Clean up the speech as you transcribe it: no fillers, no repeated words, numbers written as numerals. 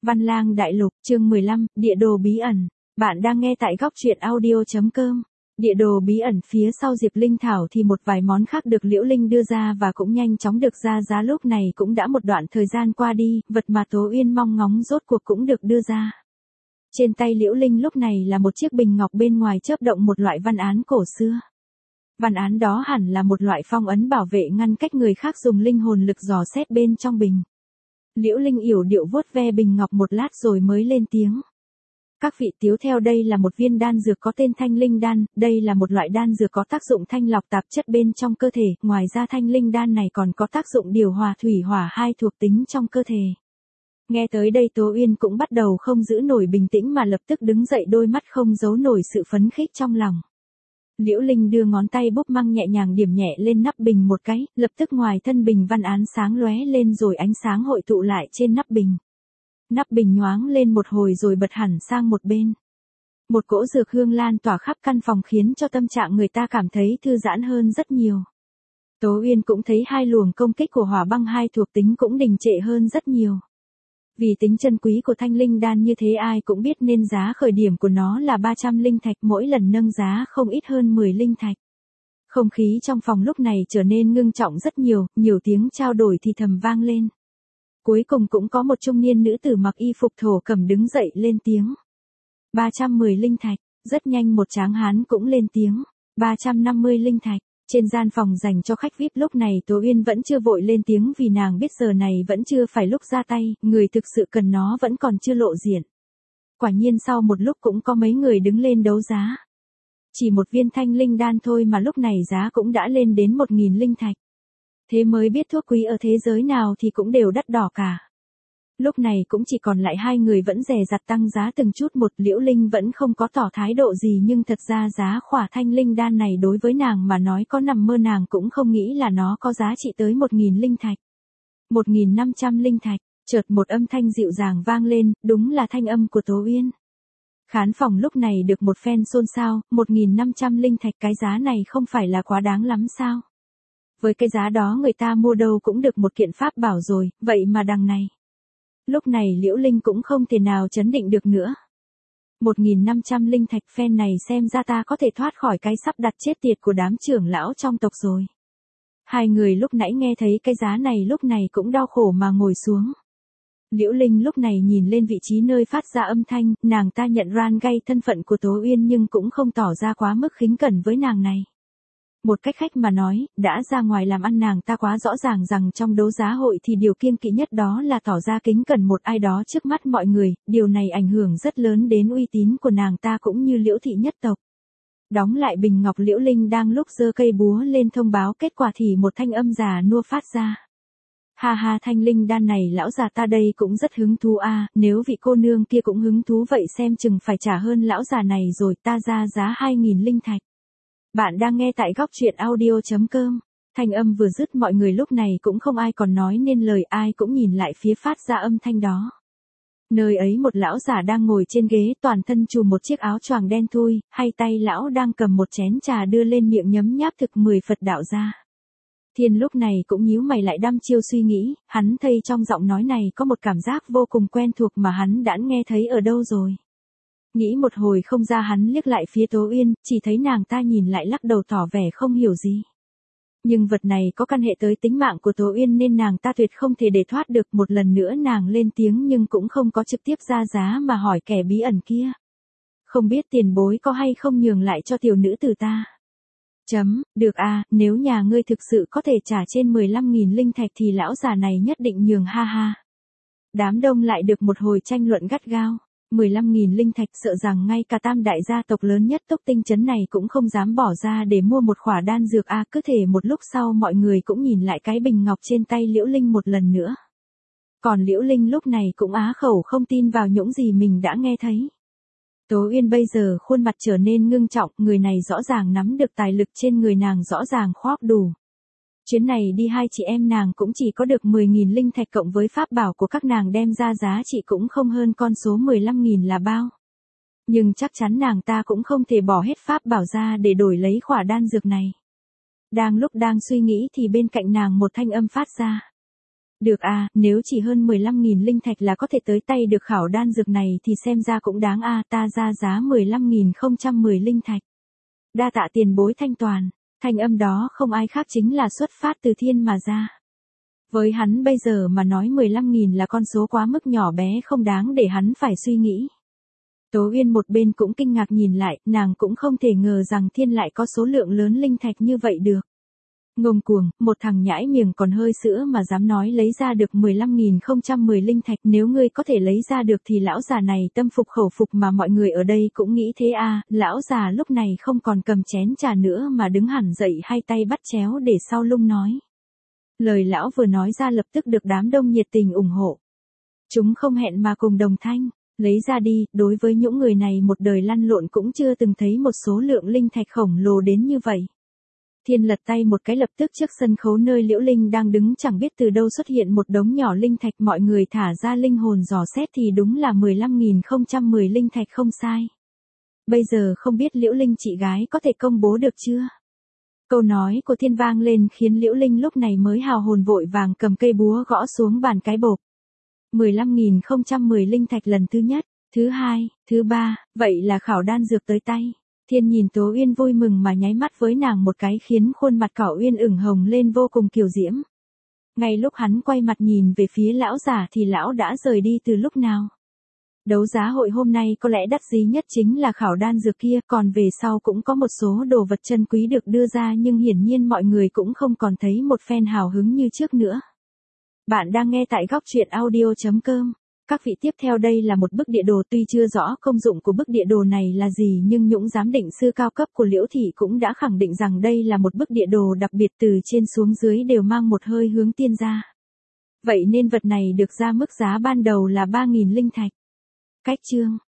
Văn Lang Đại Lục, chương 15, Địa đồ bí ẩn. Bạn đang nghe tại góc truyện audio.com. Địa đồ bí ẩn phía sau Diệp Linh Thảo thì một vài món khác được Liễu Linh đưa ra và cũng nhanh chóng được ra giá, lúc này cũng đã một đoạn thời gian qua đi, vật mà Tố Uyên mong ngóng rốt cuộc cũng được đưa ra. Trên tay Liễu Linh lúc này là một chiếc bình ngọc, bên ngoài chớp động một loại văn án cổ xưa. Văn án đó hẳn là một loại phong ấn bảo vệ ngăn cách người khác dùng linh hồn lực dò xét bên trong bình. Liễu Linh yểu điệu vuốt ve bình ngọc một lát rồi mới lên tiếng. Các vị tiểu theo, đây là một viên đan dược có tên Thanh Linh Đan, đây là một loại đan dược có tác dụng thanh lọc tạp chất bên trong cơ thể, ngoài ra Thanh Linh Đan này còn có tác dụng điều hòa thủy hỏa hai thuộc tính trong cơ thể. Nghe tới đây Tố Uyên cũng bắt đầu không giữ nổi bình tĩnh mà lập tức đứng dậy, đôi mắt không giấu nổi sự phấn khích trong lòng. Liễu Linh đưa ngón tay búp măng nhẹ nhàng điểm nhẹ lên nắp bình một cái, lập tức ngoài thân bình văn án sáng lóe lên rồi ánh sáng hội tụ lại trên nắp bình. Nắp bình nhoáng lên một hồi rồi bật hẳn sang một bên. Một cỗ dược hương lan tỏa khắp căn phòng khiến cho tâm trạng người ta cảm thấy thư giãn hơn rất nhiều. Tố Uyên cũng thấy hai luồng công kích của hỏa băng hai thuộc tính cũng đình trệ hơn rất nhiều. Vì tính chân quý của Thanh Linh Đan như thế ai cũng biết nên giá khởi điểm của nó là 300 linh thạch, mỗi lần nâng giá không ít hơn 10 linh thạch. Không khí trong phòng lúc này trở nên ngưng trọng rất nhiều, nhiều tiếng trao đổi thì thầm vang lên. Cuối cùng cũng có một trung niên nữ tử mặc y phục thổ cẩm đứng dậy lên tiếng. 310 linh thạch, rất nhanh một tráng hán cũng lên tiếng. 350 linh thạch. Trên gian phòng dành cho khách VIP lúc này Tố Uyên vẫn chưa vội lên tiếng vì nàng biết giờ này vẫn chưa phải lúc ra tay, người thực sự cần nó vẫn còn chưa lộ diện. Quả nhiên sau một lúc cũng có mấy người đứng lên đấu giá. Chỉ một viên Thanh Linh Đan thôi mà lúc này giá cũng đã lên đến 1.000 linh thạch. Thế mới biết thuốc quý ở thế giới nào thì cũng đều đắt đỏ cả. Lúc này cũng chỉ còn lại hai người vẫn dè dặt tăng giá từng chút một. Liễu Linh vẫn không có tỏ thái độ gì, nhưng thật ra giá khỏa Thanh Linh Đan này đối với nàng mà nói có nằm mơ nàng cũng không nghĩ là nó có giá trị tới 1.000 linh thạch. 1.500 linh thạch, chợt một âm thanh dịu dàng vang lên, đúng là thanh âm của Tố Uyên. Khán phòng lúc này được một phen xôn xao. 1.500 linh thạch, cái giá này không phải là quá đáng lắm sao? Với cái giá đó người ta mua đâu cũng được một kiện pháp bảo rồi, vậy mà đằng này. Lúc này Liễu Linh cũng không thể nào chấn định được nữa. 1.500 linh thạch, phen này xem ra ta có thể thoát khỏi cái sắp đặt chết tiệt của đám trưởng lão trong tộc rồi. Hai người lúc nãy nghe thấy cái giá này lúc này cũng đau khổ mà ngồi xuống. Liễu Linh lúc này nhìn lên vị trí nơi phát ra âm thanh, nàng ta nhận ran gây thân phận của Tố Uyên nhưng cũng không tỏ ra quá mức khính cẩn với nàng này. Một cách khách mà nói, đã ra ngoài làm ăn nàng ta quá rõ ràng rằng trong đấu giá hội thì điều kiêng kỵ nhất đó là tỏ ra kính cẩn một ai đó trước mắt mọi người, điều này ảnh hưởng rất lớn đến uy tín của nàng ta cũng như Liễu thị nhất tộc. Đóng lại bình ngọc, Liễu Linh đang lúc giơ cây búa lên thông báo kết quả thì một thanh âm già nua phát ra. Ha ha, Thanh Linh Đan này lão già ta đây cũng rất hứng thú a, nếu vị cô nương kia cũng hứng thú vậy xem chừng phải trả hơn lão già này rồi, ta ra giá 2.000 linh thạch. Bạn đang nghe tại góc truyện audio.com. Thanh âm vừa dứt mọi người lúc này cũng không ai còn nói nên lời, ai cũng nhìn lại phía phát ra âm thanh đó. Nơi ấy một lão giả đang ngồi trên ghế, toàn thân trùm một chiếc áo choàng đen thui, hay tay lão đang cầm một chén trà đưa lên miệng nhấm nháp thực 10 Phật đạo gia. Thiên lúc này cũng nhíu mày lại đăm chiêu suy nghĩ, hắn thấy trong giọng nói này có một cảm giác vô cùng quen thuộc mà hắn đã nghe thấy ở đâu rồi. Nghĩ một hồi không ra, hắn liếc lại phía Tố Uyên, chỉ thấy nàng ta nhìn lại lắc đầu tỏ vẻ không hiểu gì. Nhưng vật này có căn hệ tới tính mạng của Tố Uyên nên nàng ta tuyệt không thể để thoát được. Một lần nữa nàng lên tiếng nhưng cũng không có trực tiếp ra giá mà hỏi kẻ bí ẩn kia. Không biết tiền bối có hay không nhường lại cho tiểu nữ tử ta? Được a, nếu nhà ngươi thực sự có thể trả trên 15.000 linh thạch thì lão già này nhất định nhường, ha ha. Đám đông lại được một hồi tranh luận gắt gao. 15.000 linh thạch, sợ rằng ngay cả tam đại gia tộc lớn nhất Tốc Tinh trấn này cũng không dám bỏ ra để mua một khỏa đan dược a. Cứ thể một lúc sau mọi người cũng nhìn lại cái bình ngọc trên tay Liễu Linh một lần nữa. Còn Liễu Linh lúc này cũng á khẩu không tin vào những gì mình đã nghe thấy. Tố Uyên bây giờ khuôn mặt trở nên ngưng trọng, người này rõ ràng nắm được tài lực trên người nàng rõ ràng khoác đủ. Chuyến này đi hai chị em nàng cũng chỉ có được 10.000 linh thạch, cộng với pháp bảo của các nàng đem ra giá trị cũng không hơn con số 15.000 là bao. Nhưng chắc chắn nàng ta cũng không thể bỏ hết pháp bảo ra để đổi lấy khỏa đan dược này. Đang lúc đang suy nghĩ thì bên cạnh nàng một thanh âm phát ra. Được à, nếu chỉ hơn 15.000 linh thạch là có thể tới tay được khảo đan dược này thì xem ra cũng đáng à, ta ra giá 15.010 linh thạch. Đa tạ tiền bối thanh toàn, thanh âm đó không ai khác chính là xuất phát từ thiên mà ra. Với hắn bây giờ mà nói 15.000 là con số quá mức nhỏ bé không đáng để hắn phải suy nghĩ. Tố Uyên một bên cũng kinh ngạc nhìn lại, nàng cũng không thể ngờ rằng thiên lại có số lượng lớn linh thạch như vậy được. Ngông cuồng, một thằng nhãi miệng còn hơi sữa mà dám nói lấy ra được 15.010 linh thạch, nếu ngươi có thể lấy ra được thì lão già này tâm phục khẩu phục mà mọi người ở đây cũng nghĩ thế à, lão già lúc này không còn cầm chén trà nữa mà đứng hẳn dậy hai tay bắt chéo để sau lưng nói. Lời lão vừa nói ra lập tức được đám đông nhiệt tình ủng hộ. Chúng không hẹn mà cùng đồng thanh, lấy ra đi, đối với những người này một đời lăn lộn cũng chưa từng thấy một số lượng linh thạch khổng lồ đến như vậy. Thiên lật tay một cái lập tức trước sân khấu nơi Liễu Linh đang đứng chẳng biết từ đâu xuất hiện một đống nhỏ linh thạch, mọi người thả ra linh hồn dò xét thì đúng là 15.010 linh thạch không sai. Bây giờ không biết Liễu Linh chị gái có thể công bố được chưa? Câu nói của Thiên vang lên khiến Liễu Linh lúc này mới hào hồn vội vàng cầm cây búa gõ xuống bàn cái bộp. 15.010 linh thạch lần thứ nhất, thứ hai, thứ ba, vậy là khảo đan dược tới tay. Thiên nhìn Tố Uyên vui mừng mà nháy mắt với nàng một cái khiến khuôn mặt Cỏ Uyên ửng hồng lên vô cùng kiều diễm. Ngay lúc hắn quay mặt nhìn về phía lão già thì lão đã rời đi từ lúc nào. Đấu giá hội hôm nay có lẽ đắt giá nhất chính là khảo đan dược kia, còn về sau cũng có một số đồ vật chân quý được đưa ra nhưng hiển nhiên mọi người cũng không còn thấy một phen hào hứng như trước nữa. Bạn đang nghe tại góc truyện audio.com. Các vị tiếp theo đây là một bức địa đồ, tuy chưa rõ công dụng của bức địa đồ này là gì nhưng những giám định sư cao cấp của Liễu Thị cũng đã khẳng định rằng đây là một bức địa đồ đặc biệt, từ trên xuống dưới đều mang một hơi hướng tiên gia. Vậy nên vật này được ra mức giá ban đầu là 3.000 linh thạch. Cách chương